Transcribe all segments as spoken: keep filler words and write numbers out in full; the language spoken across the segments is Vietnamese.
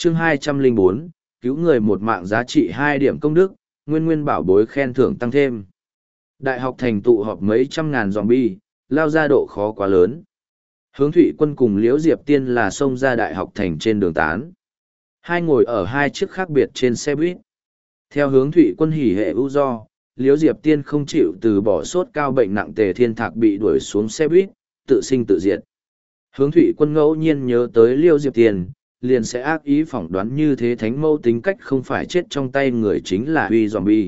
chương hai trăm lẻ bốn, cứu người một mạng giá trị hai điểm công đức, nguyên nguyên bảo bối khen thưởng tăng thêm. Đại học thành tụ họp mấy trăm ngàn zombie, lao ra độ khó quá lớn. Hướng Thụy Quân cùng Liễu Diệp Tiên là xông ra đại học thành trên đường tán. Hai ngồi ở hai chiếc khác biệt trên xe buýt. Theo Hướng Thụy Quân hỉ hệ ưu do, Liễu Diệp Tiên không chịu từ bỏ sốt cao bệnh nặng Tề Thiên Thạc bị đuổi xuống xe buýt, tự sinh tự diệt. Hướng Thụy Quân ngẫu nhiên nhớ tới Liễu Diệp Tiên, liền sẽ ác ý phỏng đoán như thế thánh mâu tính cách không phải chết trong tay người chính là huy zombie.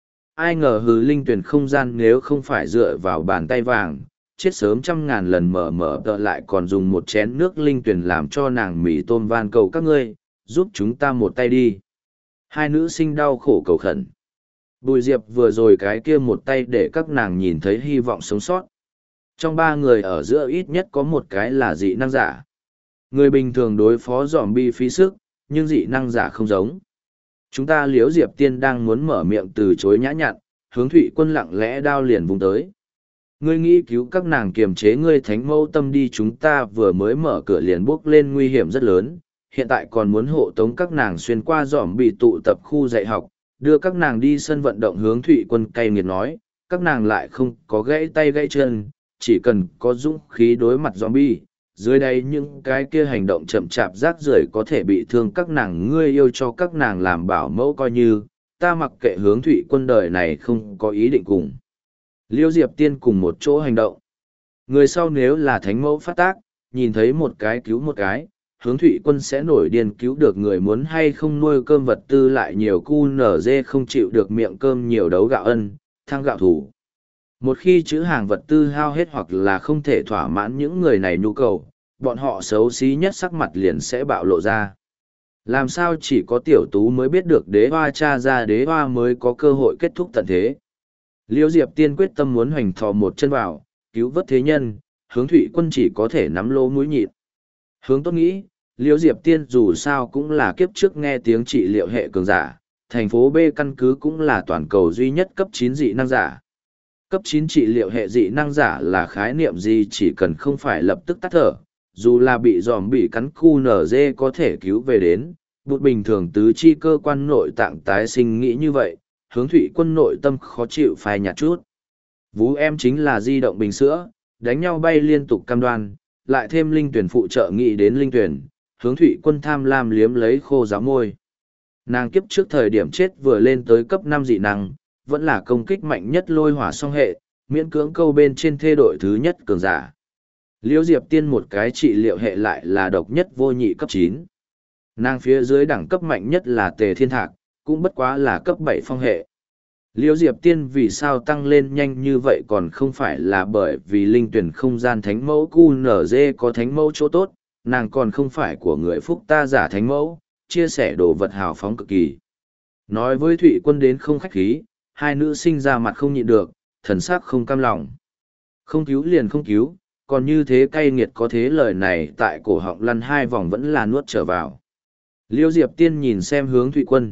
Ai ngờ hừ linh tuyển không gian nếu không phải dựa vào bàn tay vàng, chết sớm trăm ngàn lần mở mở tợ lại còn dùng một chén nước linh tuyển làm cho nàng mì tôm van cầu các ngươi, giúp chúng ta một tay đi. Hai nữ sinh đau khổ cầu khẩn. Bùi Diệp vừa rồi cái kia một tay để các nàng nhìn thấy hy vọng sống sót. Trong ba người ở giữa ít nhất có một cái là dị năng giả. Người bình thường đối phó zombie phí sức, nhưng dị năng giả không giống. Chúng ta Liễu Diệp Tiên đang muốn mở miệng từ chối nhã nhặn, Hướng Thụy Quân lặng lẽ đao liền vùng tới. Ngươi nghĩ cứu các nàng kiềm chế ngươi thánh mâu tâm đi, chúng ta vừa mới mở cửa liền bước lên nguy hiểm rất lớn, hiện tại còn muốn hộ tống các nàng xuyên qua dòm bị tụ tập khu dạy học, đưa các nàng đi sân vận động. Hướng Thụy Quân cay nghiệt nói, các nàng lại không có gãy tay gãy chân, chỉ cần có dũng khí đối mặt zombie. Dưới đây những cái kia hành động chậm chạp rác rưởi có thể bị thương các nàng, ngươi yêu cho các nàng làm bảo mẫu coi như, ta mặc kệ. Hướng Thụy Quân đời này không có ý định cùng Liễu Diệp Tiên cùng một chỗ hành động. Người sau nếu là thánh mẫu phát tác, nhìn thấy một cái cứu một cái, Hướng Thụy Quân sẽ nổi điên cứu được người, muốn hay không nuôi cơm vật tư lại nhiều cu nở dê không chịu được miệng cơm nhiều đấu gạo ân, thăng gạo thủ. Một khi chữ hàng vật tư hao hết hoặc là không thể thỏa mãn những người này nhu cầu, bọn họ xấu xí nhất sắc mặt liền sẽ bạo lộ ra. Làm sao chỉ có tiểu tú mới biết được đế hoa cha ra đế hoa mới có cơ hội kết thúc tận thế. Liễu Diệp Tiên quyết tâm muốn hoành thò một chân vào, cứu vớt thế nhân, Hướng Thụy Quân chỉ có thể nắm lỗ mũi nhịn. Hướng tốt nghĩ, Liễu Diệp Tiên dù sao cũng là kiếp trước nghe tiếng trị liệu hệ cường giả, thành phố B căn cứ cũng là toàn cầu duy nhất cấp chín dị năng giả. Cấp chín trị liệu hệ dị năng giả là khái niệm gì? Chỉ cần không phải lập tức tắt thở, dù là bị dòm bị cắn cu nở dê có thể cứu về đến, bụt bình thường tứ chi cơ quan nội tạng tái sinh nghĩ như vậy, Hướng Thụy Quân nội tâm khó chịu phai nhạt chút. Vú em chính là di động bình sữa, đánh nhau bay liên tục cam đoan, lại thêm linh tuyển phụ trợ nghĩ đến linh tuyển, Hướng Thụy Quân tham lam liếm lấy khô giáo môi. Nàng kiếp trước thời điểm chết vừa lên tới cấp năm dị năng, vẫn là công kích mạnh nhất lôi hỏa song hệ, miễn cưỡng câu bên trên thê đội thứ nhất cường giả. Liễu Diệp Tiên một cái trị liệu hệ lại là độc nhất vô nhị cấp chín. Nàng phía dưới đẳng cấp mạnh nhất là Tề Thiên Thạc, cũng bất quá là cấp bảy phong hệ. Liễu Diệp Tiên vì sao tăng lên nhanh như vậy còn không phải là bởi vì linh tuyển không gian thánh mẫu cu nở dê có thánh mẫu chỗ tốt, nàng còn không phải của người phúc ta giả thánh mẫu, chia sẻ đồ vật hào phóng cực kỳ. Nói với Thụy Quân đến không khách khí, hai nữ sinh ra mặt không nhịn được, thần sắc không cam lòng. Không cứu liền không cứu, còn như thế cay nghiệt, có thế lời này tại cổ họng lăn hai vòng vẫn là nuốt trở vào. Liễu Diệp Tiên nhìn xem Hướng Thụy Quân.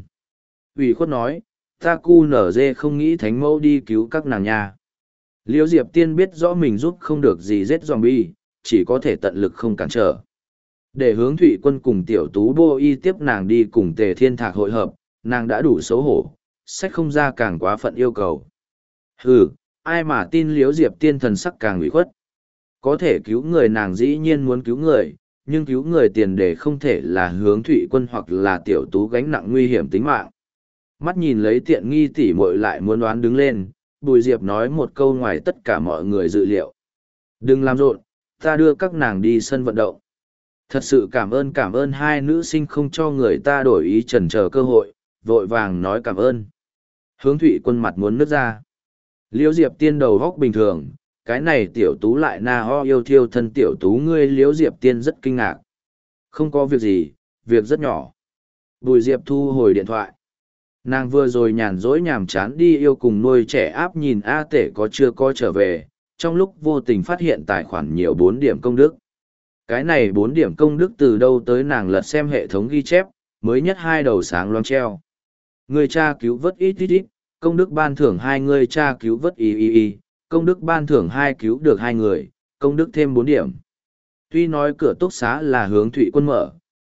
Ủy khuất nói, ta cu nở dê không nghĩ thánh mẫu đi cứu các nàng nha. Liễu Diệp Tiên biết rõ mình giúp không được gì giết zombie, chỉ có thể tận lực không cản trở. Để Hướng Thụy Quân cùng tiểu tú bô y tiếp nàng đi cùng Tề Thiên Thạc hội hợp, nàng đã đủ xấu hổ, sách không ra càng quá phận yêu cầu. Hừ, ai mà tin. Liễu Diệp Tiên thần sắc càng ủy khuất. Có thể cứu người nàng dĩ nhiên muốn cứu người, nhưng cứu người tiền đề không thể là Hướng Thụy Quân hoặc là tiểu tú gánh nặng nguy hiểm tính mạng. Mắt nhìn lấy tiện nghi tỉ muội lại muốn đoán đứng lên, Bùi Diệp nói một câu ngoài tất cả mọi người dự liệu. Đừng làm rộn, ta đưa các nàng đi sân vận động. Thật sự cảm ơn cảm ơn. Hai nữ sinh không cho người ta đổi ý chần chờ cơ hội, vội vàng nói cảm ơn. Hướng Thụy Quân mặt muốn nứt ra. Liễu Diệp Tiên đầu góc bình thường, cái này tiểu tú lại na ho yêu thiêu thân tiểu tú ngươi. Liễu Diệp Tiên rất kinh ngạc. Không có việc gì, việc rất nhỏ. Bùi Diệp thu hồi điện thoại. Nàng vừa rồi nhàn rỗi nhàm chán đi yêu cùng nuôi trẻ áp nhìn A Tể có chưa có trở về, trong lúc vô tình phát hiện tài khoản nhiều bốn điểm công đức. Cái này bốn điểm công đức từ đâu tới? Nàng lật xem hệ thống ghi chép, mới nhất hai đầu sáng loáng treo. Người cha cứu vớt ít ít ít, công đức ban thưởng hai người cha cứu vớt y y y, công đức ban thưởng hai cứu được hai người, công đức thêm bốn điểm. Tuy nói cửa túc xá là Hướng Thụy Quân mở,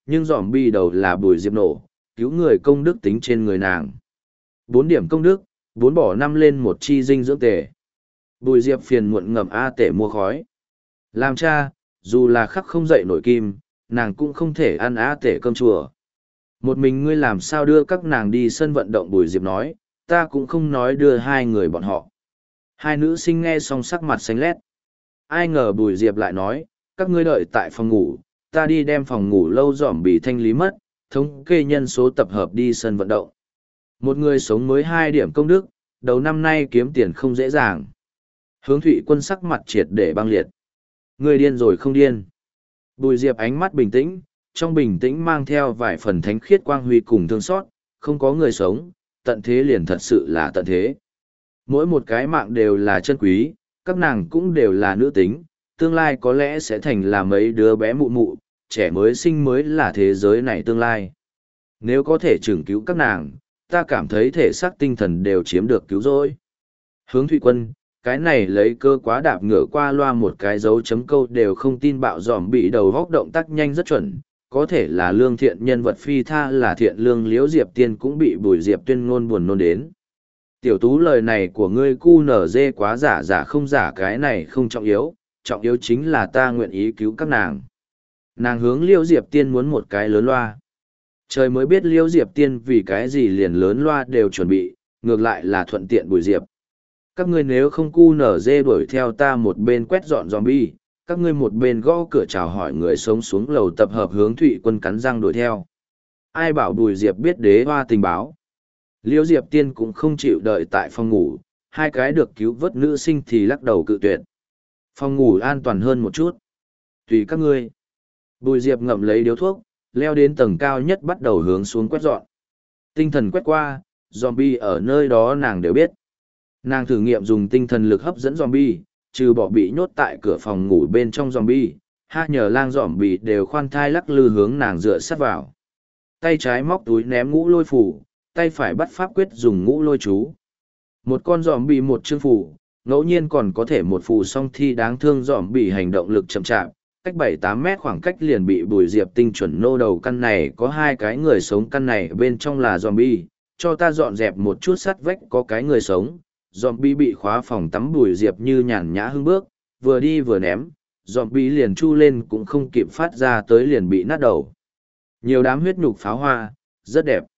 nhưng dòm bi đầu là Bùi Diệp nổ, cứu người công đức tính trên người nàng. Bốn điểm công đức, bốn bỏ năm lên một chi dinh dưỡng tề. Bùi Diệp phiền muộn ngậm A tể mua khói. Làm cha, dù là khắc không dậy nổi kim, nàng cũng không thể ăn A tể cơm chùa. Một mình ngươi làm sao đưa các nàng đi sân vận động, Bùi Diệp nói, ta cũng không nói đưa hai người bọn họ. Hai nữ sinh nghe xong sắc mặt xanh lét. Ai ngờ Bùi Diệp lại nói, các ngươi đợi tại phòng ngủ, ta đi đem phòng ngủ lâu dỏm bị thanh lý mất, thống kê nhân số tập hợp đi sân vận động. Một người sống mới hai điểm công đức, đầu năm nay kiếm tiền không dễ dàng. Hướng Thụy Quân sắc mặt triệt để băng liệt. Người điên rồi không điên. Bùi Diệp ánh mắt bình tĩnh, trong bình tĩnh mang theo vài phần thánh khiết quang huy cùng thương xót, không có người sống, tận thế liền thật sự là tận thế. Mỗi một cái mạng đều là chân quý, các nàng cũng đều là nữ tính, tương lai có lẽ sẽ thành là mấy đứa bé mụ mụ, trẻ mới sinh mới là thế giới này tương lai. Nếu có thể chừng cứu các nàng, ta cảm thấy thể xác tinh thần đều chiếm được cứu rỗi. Hướng Thụy Quân, cái này lấy cơ quá đạp ngửa qua loa một cái dấu chấm câu đều không tin bạo dòm bị đầu góc động tác nhanh rất chuẩn, có thể là lương thiện nhân vật phi tha là thiện lương liễu Diệp Tiên cũng bị Bùi Diệp tuyên ngôn buồn nôn đến. Tiểu tú lời này của ngươi cu nở dê quá giả giả không giả, cái này không trọng yếu, trọng yếu chính là ta nguyện ý cứu các nàng. Nàng hướng liễu Diệp Tiên muốn một cái lớn loa. Trời mới biết liễu Diệp Tiên vì cái gì liền lớn loa đều chuẩn bị, ngược lại là thuận tiện Bùi Diệp. Các ngươi nếu không cu nở dê đuổi theo ta một bên quét dọn zombie, các ngươi một bên gõ cửa chào hỏi người sống xuống lầu tập hợp. Hướng Thụy Quân cắn răng đuổi theo. Ai bảo Bùi Diệp biết đế hoa tình báo. Liễu Diệp Tiên cũng không chịu đợi tại phòng ngủ, hai cái được cứu vớt nữ sinh thì lắc đầu cự tuyệt. Phòng ngủ an toàn hơn một chút. Tùy các ngươi. Bùi Diệp ngậm lấy điếu thuốc, leo đến tầng cao nhất bắt đầu hướng xuống quét dọn. Tinh thần quét qua, zombie ở nơi đó nàng đều biết. Nàng thử nghiệm dùng tinh thần lực hấp dẫn zombie, trừ bỏ bị nhốt tại cửa phòng ngủ bên trong zombie, ha nhờ lang zombie đều khoan thai lắc lư hướng nàng dựa sát vào. Tay trái móc túi ném ngũ lôi phủ, tay phải bắt pháp quyết dùng ngũ lôi chú. Một con zombie một chương phủ, ngẫu nhiên còn có thể một phù song thi đáng thương zombie hành động lực chậm chạp, cách bảy tám mét khoảng cách liền bị Bùi Diệp tinh chuẩn nô đầu. Căn này có hai cái người sống, căn này bên trong là zombie, cho ta dọn dẹp một chút sát vách có cái người sống. Zombie bị khóa phòng tắm. Bùi Diệp như nhàn nhã hưng bước, vừa đi vừa ném, zombie liền chu lên cũng không kịp phát ra tới liền bị nát đầu. Nhiều đám huyết nhục pháo hoa, rất đẹp.